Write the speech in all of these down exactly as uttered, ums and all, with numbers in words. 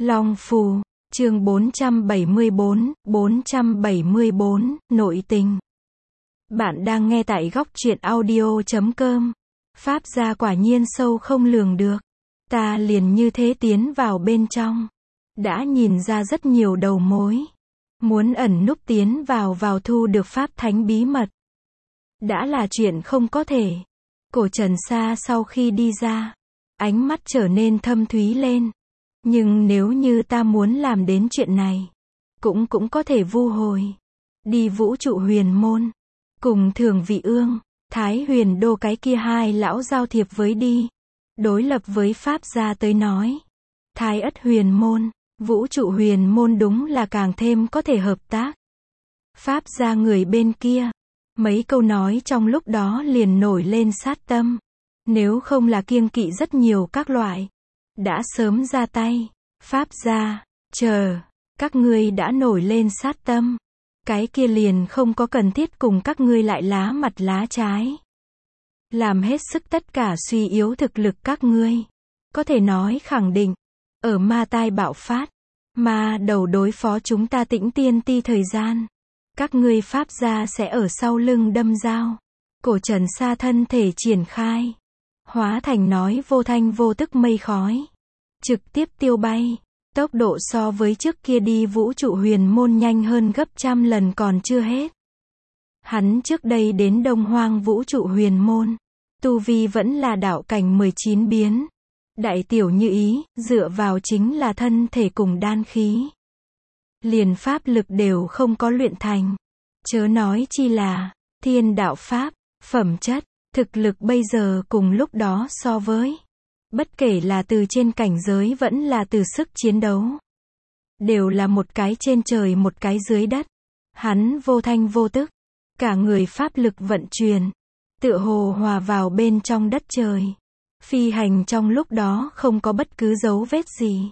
Long Phù, chương bốn trăm bảy mươi bốn, bốn trăm bảy mươi bốn, nội tình. Bạn đang nghe tại góc truyện audio chấm com. Pháp gia quả nhiên sâu không lường được. Ta liền như thế tiến vào bên trong. Đã nhìn ra rất nhiều đầu mối. Muốn ẩn núp tiến vào vào thu được pháp thánh bí mật. Đã là chuyện không có thể. Cổ Trần Sa sau khi đi ra, ánh mắt trở nên thâm thúy lên. Nhưng nếu như ta muốn làm đến chuyện này, cũng cũng có thể vu hồi. Đi vũ trụ huyền môn, cùng Thường Vị Ương, Thái Huyền Đô cái kia hai lão giao thiệp với đi. Đối lập với Pháp gia tới nói. Thái Ất huyền môn, vũ trụ huyền môn đúng là càng thêm có thể hợp tác. Pháp gia người bên kia, mấy câu nói trong lúc đó liền nổi lên sát tâm. Nếu không là kiêng kỵ rất nhiều các loại, đã sớm ra tay. Pháp gia, chờ, các ngươi đã nổi lên sát tâm. Cái kia liền không có cần thiết cùng các ngươi lại lá mặt lá trái. Làm hết sức tất cả suy yếu thực lực các ngươi. Có thể nói khẳng định, ở ma tai bạo phát, ma đầu đối phó chúng ta Tĩnh Tiên Ti thời gian. Các ngươi Pháp gia sẽ ở sau lưng đâm dao. Cổ Trần Sa thân thể triển khai. Hóa thành nói vô thanh vô tức mây khói. Trực tiếp tiêu bay. Tốc độ so với trước kia đi vũ trụ huyền môn nhanh hơn gấp trăm lần còn chưa hết. Hắn trước đây đến Đông Hoang vũ trụ huyền môn. Tu vi vẫn là đạo cảnh mười chín biến. Đại tiểu như ý, dựa vào chính là thân thể cùng đan khí. Liền pháp lực đều không có luyện thành. Chớ nói chi là, thiên đạo pháp, phẩm chất, thực lực bây giờ cùng lúc đó so với. Bất kể là từ trên cảnh giới vẫn là từ sức chiến đấu. Đều là một cái trên trời một cái dưới đất. Hắn vô thanh vô tức. Cả người pháp lực vận chuyển. Tựa hồ hòa vào bên trong đất trời. Phi hành trong lúc đó không có bất cứ dấu vết gì.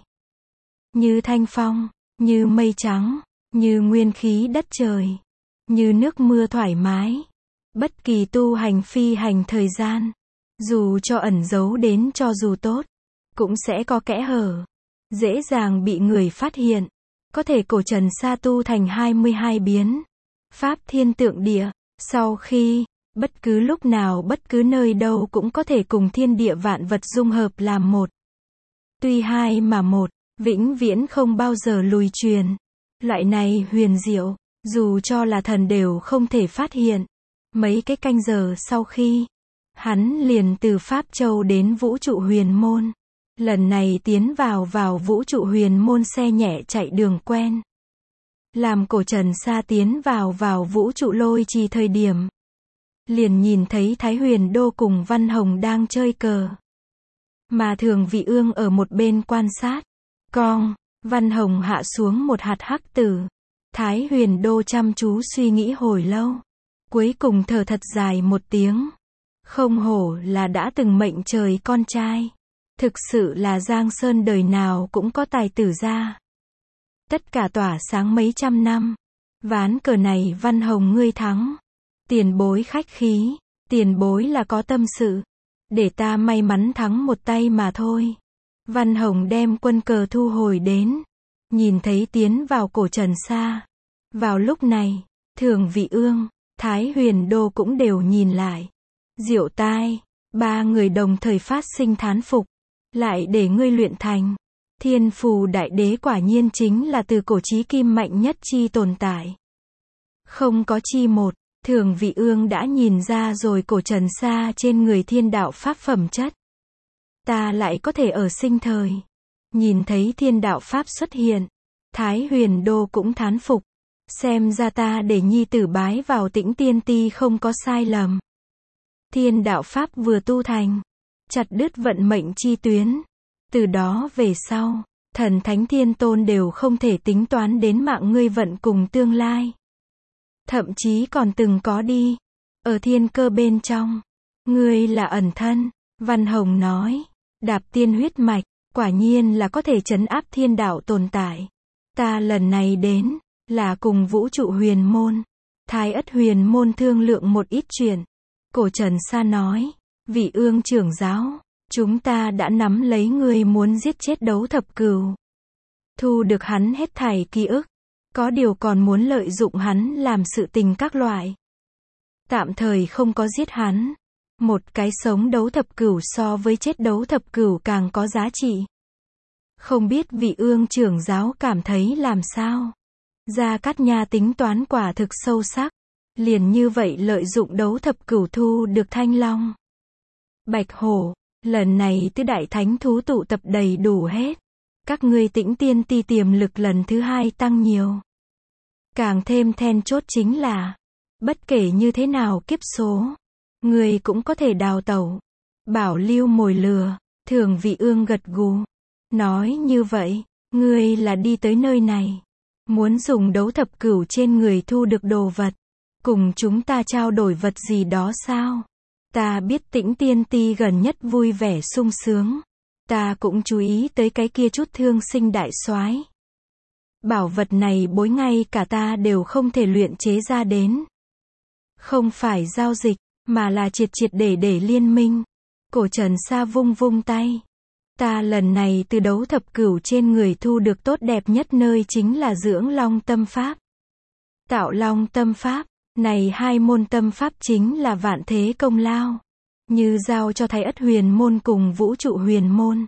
Như thanh phong, như mây trắng, như nguyên khí đất trời. Như nước mưa thoải mái. Bất kỳ tu hành phi hành thời gian. Dù cho ẩn giấu đến cho dù tốt, cũng sẽ có kẽ hở. Dễ dàng bị người phát hiện. Có thể Cổ Trần Sa tu thành hai mươi hai biến. Pháp thiên tượng địa. Sau khi, bất cứ lúc nào bất cứ nơi đâu cũng có thể cùng thiên địa vạn vật dung hợp làm một. Tuy hai mà một, vĩnh viễn không bao giờ lùi truyền. Loại này huyền diệu, dù cho là thần đều không thể phát hiện. Mấy cái canh giờ sau khi, hắn liền từ Pháp Châu đến vũ trụ huyền môn. Lần này tiến vào vào vũ trụ huyền môn xe nhẹ chạy đường quen. Làm Cổ Trần Sa tiến vào vào vũ trụ lôi trì thời điểm. Liền nhìn thấy Thái Huyền Đô cùng Văn Hồng đang chơi cờ. Mà Thường Vị Ương ở một bên quan sát. Cong, Văn Hồng hạ xuống một hạt hắc tử. Thái Huyền Đô chăm chú suy nghĩ hồi lâu. Cuối cùng thở thật dài một tiếng. Không hổ là đã từng mệnh trời con trai. Thực sự là Giang Sơn đời nào cũng có tài tử ra. Tất cả tỏa sáng mấy trăm năm. Ván cờ này Văn Hồng ngươi thắng. Tiền bối khách khí. Tiền bối là có tâm sự. Để ta may mắn thắng một tay mà thôi. Văn Hồng đem quân cờ thu hồi đến. Nhìn thấy tiến vào Cổ Trần Sa. Vào lúc này, Thường Vị Ương, Thái Huyền Đô cũng đều nhìn lại. Diệu tai, ba người đồng thời phát sinh thán phục. Lại để ngươi luyện thành. Thiên phù đại đế quả nhiên chính là từ cổ chí kim mạnh nhất chi tồn tại. Không có chi một, Thường Vị Ương đã nhìn ra rồi Cổ Trần Sa trên người thiên đạo pháp phẩm chất. Ta lại có thể ở sinh thời. Nhìn thấy thiên đạo pháp xuất hiện. Thái Huyền Đô cũng thán phục. Xem ra ta để nhi tử bái vào Tĩnh Tiên Ti không có sai lầm. Thiên đạo pháp vừa tu thành. Chặt đứt vận mệnh chi tuyến. Từ đó về sau, thần thánh thiên tôn đều không thể tính toán đến mạng ngươi vận cùng tương lai. Thậm chí còn từng có đi. Ở thiên cơ bên trong. Ngươi là ẩn thân. Văn Hồng nói. Đạp tiên huyết mạch. Quả nhiên là có thể trấn áp thiên đạo tồn tại. Ta lần này đến. Là cùng vũ trụ huyền môn. Thái Ất huyền môn thương lượng một ít chuyện. Cổ Trần Sa nói. Vị Ương trưởng giáo. Chúng ta đã nắm lấy người muốn giết chết Đấu Thập Cửu. thu được hắn hết thảy ký ức, có điều còn muốn lợi dụng hắn làm sự tình các loại. Tạm thời không có giết hắn. Một cái sống đấu thập cửu so với chết đấu thập cửu càng có giá trị. Không biết vị Ương trưởng giáo cảm thấy làm sao? Gia Cát Nha tính toán quả thực sâu sắc. Liền như vậy lợi dụng đấu thập cửu thu được thanh long. Bạch hổ, lần này tứ đại thánh thú tụ tập đầy đủ hết. Các ngươi Tĩnh Tiên Ti tiềm lực lần thứ hai tăng nhiều. Càng thêm then chốt chính là, bất kể như thế nào kiếp số, ngươi cũng có thể đào tẩu. Bảo lưu mồi lừa, Thường Vị Ương gật gù. Nói như vậy, ngươi là đi tới nơi này. Muốn dùng đấu thập cửu trên người thu được đồ vật. Cùng chúng ta trao đổi vật gì đó sao? Ta biết Tĩnh Tiên Ti gần nhất vui vẻ sung sướng. Ta cũng chú ý tới cái kia chút thương sinh đại soái. Bảo vật này bối ngay cả ta đều không thể luyện chế ra đến. Không phải giao dịch, mà là triệt triệt để để liên minh. Cổ Trần Sa vung vung tay. Ta lần này từ đấu thập cửu trên người thu được tốt đẹp nhất nơi chính là dưỡng long tâm pháp. Tạo long tâm pháp, này hai môn tâm pháp chính là vạn thế công lao. Như giao cho Thái Ất huyền môn cùng vũ trụ huyền môn.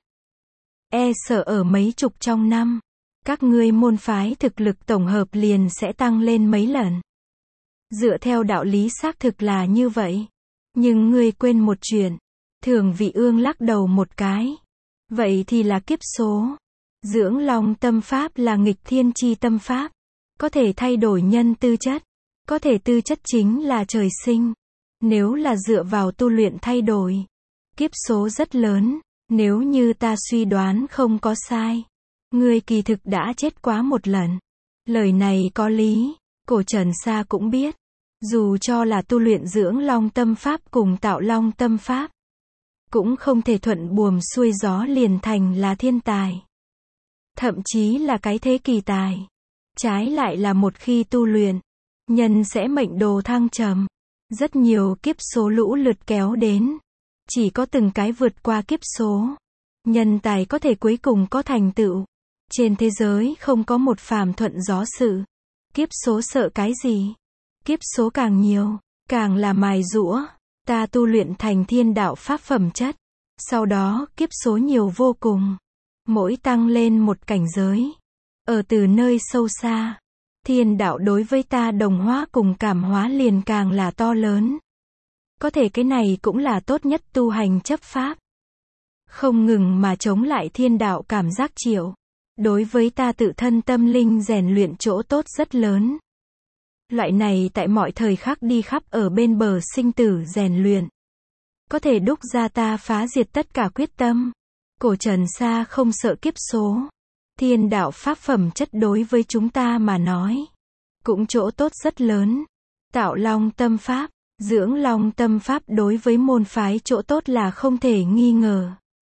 E sợ ở mấy chục trong năm, các ngươi môn phái thực lực tổng hợp liền sẽ tăng lên mấy lần. Dựa theo đạo lý xác thực là như vậy. Nhưng ngươi quên một chuyện. Thường Vị Ương lắc đầu một cái. Vậy thì là kiếp số. Dưỡng long tâm pháp là nghịch thiên chi tâm pháp. Có thể thay đổi nhân tư chất. Có thể tư chất chính là trời sinh. Nếu là dựa vào tu luyện thay đổi. Kiếp số rất lớn. Nếu như ta suy đoán không có sai. Ngươi kỳ thực đã chết quá một lần. Lời này có lý. Cổ Trần Sa cũng biết. Dù cho là tu luyện dưỡng long tâm pháp cùng tạo long tâm pháp. Cũng không thể thuận buồm xuôi gió liền thành là thiên tài. Thậm chí là cái thế kỳ tài. Trái lại là một khi tu luyện. Nhân sẽ mệnh đồ thăng trầm. Rất nhiều kiếp số lũ lượt kéo đến. Chỉ có từng cái vượt qua kiếp số. Nhân tài có thể cuối cùng có thành tựu. Trên thế giới không có một phàm thuận gió sự. Kiếp số sợ cái gì? Kiếp số càng nhiều, càng là mài giũa. Ta tu luyện thành thiên đạo pháp phẩm chất. Sau đó kiếp số nhiều vô cùng. Mỗi tăng lên một cảnh giới. Ở từ nơi sâu xa. Thiên đạo đối với ta đồng hóa cùng cảm hóa liền càng là to lớn. Có thể cái này cũng là tốt nhất tu hành chấp pháp. Không ngừng mà chống lại thiên đạo cảm giác chịu. Đối với ta tự thân tâm linh rèn luyện chỗ tốt rất lớn. Loại này tại mọi thời khắc đi khắp ở bên bờ sinh tử rèn luyện. Có thể đúc ra ta phá diệt tất cả quyết tâm. Cổ Trần Sa không sợ kiếp số. Thiên đạo pháp phẩm chất đối với chúng ta mà nói. Cũng chỗ tốt rất lớn. Tạo long tâm pháp, dưỡng long tâm pháp đối với môn phái chỗ tốt là không thể nghi ngờ.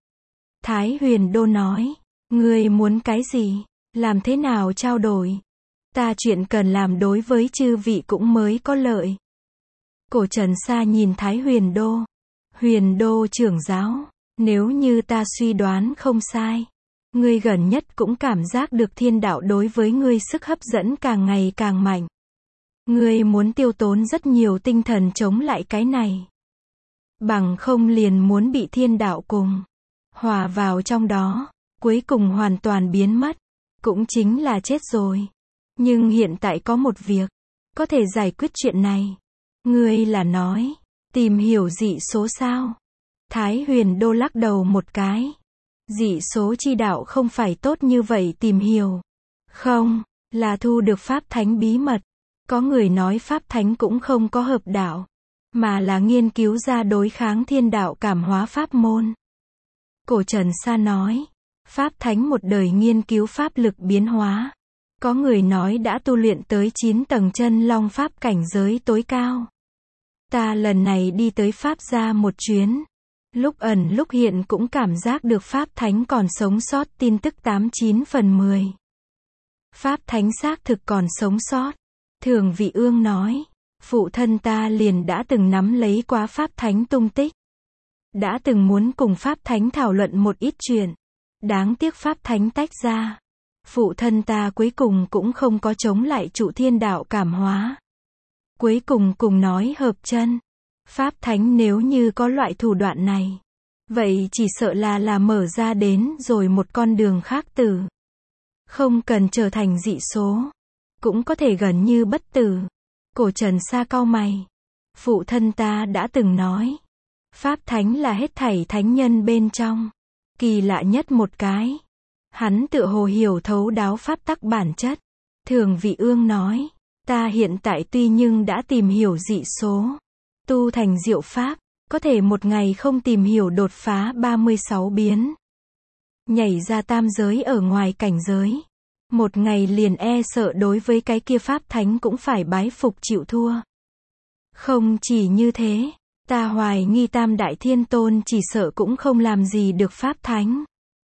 Thái Huyền Đô nói. Ngươi muốn cái gì? Làm thế nào trao đổi? Ta chuyện cần làm đối với chư vị cũng mới có lợi. Cổ Trần Sa nhìn Thái Huyền Đô. Huyền Đô trưởng giáo, nếu như ta suy đoán không sai, ngươi gần nhất cũng cảm giác được thiên đạo đối với ngươi sức hấp dẫn càng ngày càng mạnh. Ngươi muốn tiêu tốn rất nhiều tinh thần chống lại cái này. Bằng không liền muốn bị thiên đạo cùng hòa vào trong đó, cuối cùng hoàn toàn biến mất, cũng chính là chết rồi. Nhưng hiện tại có một việc, có thể giải quyết chuyện này. Ngươi là nói, tìm hiểu dị số sao? Thái Huyền Đô lắc đầu một cái. Dị số chi đạo không phải tốt như vậy tìm hiểu. Không, là thu được pháp thánh bí mật. Có người nói pháp thánh cũng không có hợp đạo, mà là nghiên cứu ra đối kháng thiên đạo cảm hóa pháp môn. Cổ Trần Sa nói, pháp thánh một đời nghiên cứu pháp lực biến hóa. Có người nói đã tu luyện tới chín tầng chân long pháp cảnh giới tối cao. Ta lần này đi tới Pháp gia một chuyến. Lúc ẩn lúc hiện cũng cảm giác được Pháp Thánh còn sống sót tin tức tám chín phần mười. Pháp Thánh xác thực còn sống sót. Thường Vị Ương nói, phụ thân ta liền đã từng nắm lấy quá Pháp Thánh tung tích. Đã từng muốn cùng Pháp Thánh thảo luận một ít chuyện. Đáng tiếc Pháp Thánh tách ra. Phụ thân ta cuối cùng cũng không có chống lại trụ thiên đạo cảm hóa. Cuối cùng cùng nói hợp chân. Pháp thánh nếu như có loại thủ đoạn này, vậy chỉ sợ là là mở ra đến rồi một con đường khác tử. Không cần trở thành dị số, cũng có thể gần như bất tử. Cổ Trần Sa cau mày. Phụ thân ta đã từng nói, Pháp thánh là hết thảy thánh nhân bên trong kỳ lạ nhất một cái. Hắn tựa hồ hiểu thấu đáo pháp tắc bản chất. Thường Vị Ương nói, ta hiện tại tuy nhưng đã tìm hiểu dị số, tu thành diệu pháp, có thể một ngày không tìm hiểu đột phá ba mươi sáu biến, nhảy ra tam giới ở ngoài cảnh giới, một ngày liền e sợ đối với cái kia pháp thánh cũng phải bái phục chịu thua. Không chỉ như thế, ta hoài nghi Tam Đại Thiên Tôn chỉ sợ cũng không làm gì được pháp thánh.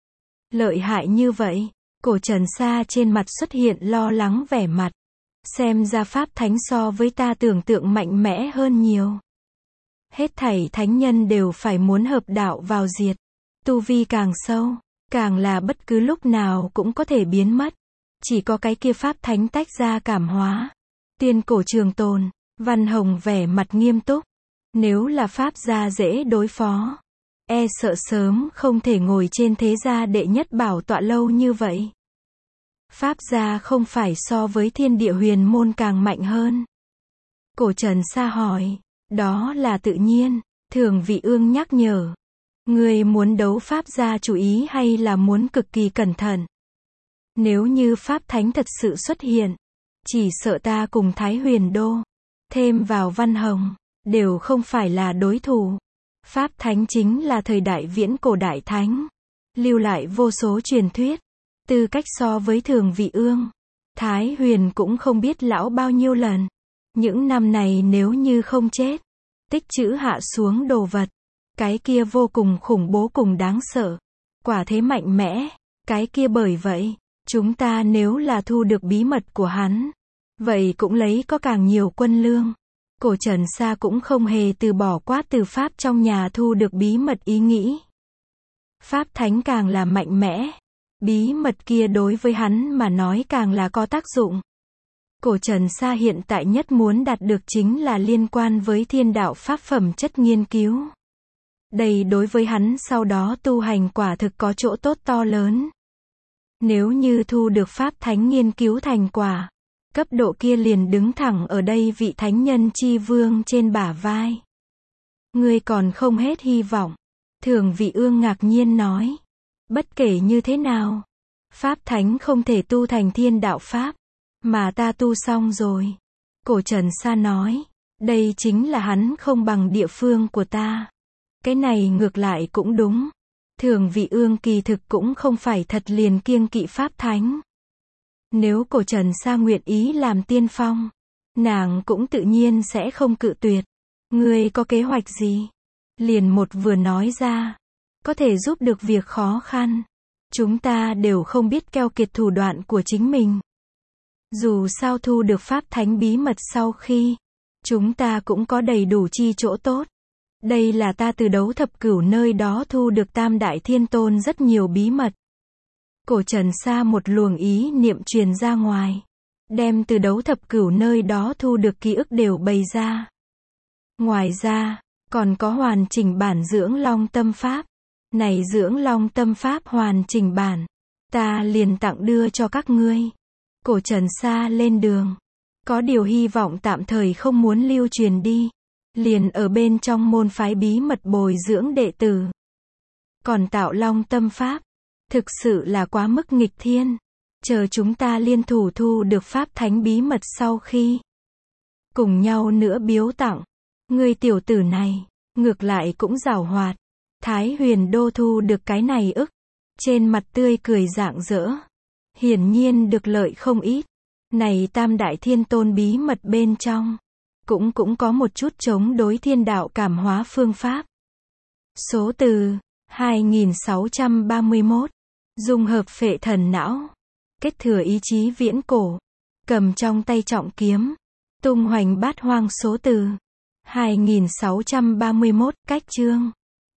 Lợi hại như vậy, Cổ Trần Sa trên mặt xuất hiện lo lắng vẻ mặt. Xem ra pháp thánh so với ta tưởng tượng mạnh mẽ hơn nhiều. Hết thảy thánh nhân đều phải muốn hợp đạo vào diệt. Tu vi càng sâu, càng là bất cứ lúc nào cũng có thể biến mất. Chỉ có cái kia pháp thánh tách ra cảm hóa. Tiên Cổ Trường Tồn, Văn Hồng vẻ mặt nghiêm túc. Nếu là pháp gia dễ đối phó, e sợ sớm không thể ngồi trên thế gia đệ nhất bảo tọa lâu như vậy. Pháp gia không phải so với thiên địa huyền môn càng mạnh hơn. Cổ Trần Sa hỏi, đó là tự nhiên. Thường Vị Ương nhắc nhở, người muốn đấu pháp gia chú ý hay là muốn cực kỳ cẩn thận. Nếu như pháp thánh thật sự xuất hiện, chỉ sợ ta cùng Thái Huyền Đô, thêm vào Văn Hồng, đều không phải là đối thủ. Pháp thánh chính là thời đại viễn cổ đại thánh, lưu lại vô số truyền thuyết. Tư cách so với Thường Vị Ương, Thái Huyền cũng không biết lão bao nhiêu lần. Những năm này nếu như không chết, tích trữ hạ xuống đồ vật, cái kia vô cùng khủng bố cùng đáng sợ. Quả thế mạnh mẽ, cái kia bởi vậy, chúng ta nếu là thu được bí mật của hắn, vậy cũng lấy có càng nhiều quân lương. Cổ Trần Sa cũng không hề từ bỏ quá từ Pháp trong nhà thu được bí mật ý nghĩ. Pháp thánh càng là mạnh mẽ, bí mật kia đối với hắn mà nói càng là có tác dụng. Cổ Trần Sa hiện tại nhất muốn đạt được chính là liên quan với thiên đạo pháp phẩm chất nghiên cứu. Đây đối với hắn sau đó tu hành quả thực có chỗ tốt to lớn. Nếu như thu được pháp thánh nghiên cứu thành quả, cấp độ kia liền đứng thẳng ở đây vị thánh nhân chi vương trên bả vai. Ngươi còn không hết hy vọng. Thường Vị Ương ngạc nhiên nói. Bất kể như thế nào, pháp thánh không thể tu thành thiên đạo pháp, mà ta tu xong rồi. Cổ Trần Sa nói, đây chính là hắn không bằng địa phương của ta. Cái này ngược lại cũng đúng. Thường Vị Ương kỳ thực cũng không phải thật liền kiêng kỵ pháp thánh. Nếu Cổ Trần Sa nguyện ý làm tiên phong, nàng cũng tự nhiên sẽ không cự tuyệt. Ngươi có kế hoạch gì? Liền một vừa nói ra, có thể giúp được việc khó khăn. Chúng ta đều không biết keo kiệt thủ đoạn của chính mình. Dù sao thu được pháp thánh bí mật sau khi, chúng ta cũng có đầy đủ chi chỗ tốt. Đây là ta từ đấu thập cửu nơi đó thu được Tam Đại Thiên Tôn rất nhiều bí mật. Cổ Trần Sa một luồng ý niệm truyền ra ngoài, đem từ đấu thập cửu nơi đó thu được ký ức đều bày ra. Ngoài ra, còn có hoàn chỉnh bản dưỡng long tâm pháp. Này dưỡng long tâm pháp hoàn chỉnh bản, ta liền tặng đưa cho các ngươi. Cổ Trần Sa lên đường, có điều hy vọng tạm thời không muốn lưu truyền đi, liền ở bên trong môn phái bí mật bồi dưỡng đệ tử. Còn tạo long tâm pháp, thực sự là quá mức nghịch thiên. Chờ chúng ta liên thủ thu được pháp thánh bí mật sau khi, cùng nhau nữa biếu tặng. Ngươi tiểu tử này, ngược lại cũng giàu hoạt. Thái Huyền Đô thu được cái này ức, trên mặt tươi cười rạng rỡ. Hiển nhiên được lợi không ít. Này Tam Đại Thiên Tôn bí mật bên trong, cũng cũng có một chút chống đối thiên đạo cảm hóa phương pháp. Số từ hai nghìn sáu trăm ba mươi mốt. Dung hợp phệ thần não, kết thừa ý chí viễn cổ, cầm trong tay trọng kiếm, tung hoành bát hoang. Số từ hai nghìn sáu trăm ba mươi mốt. Cách chương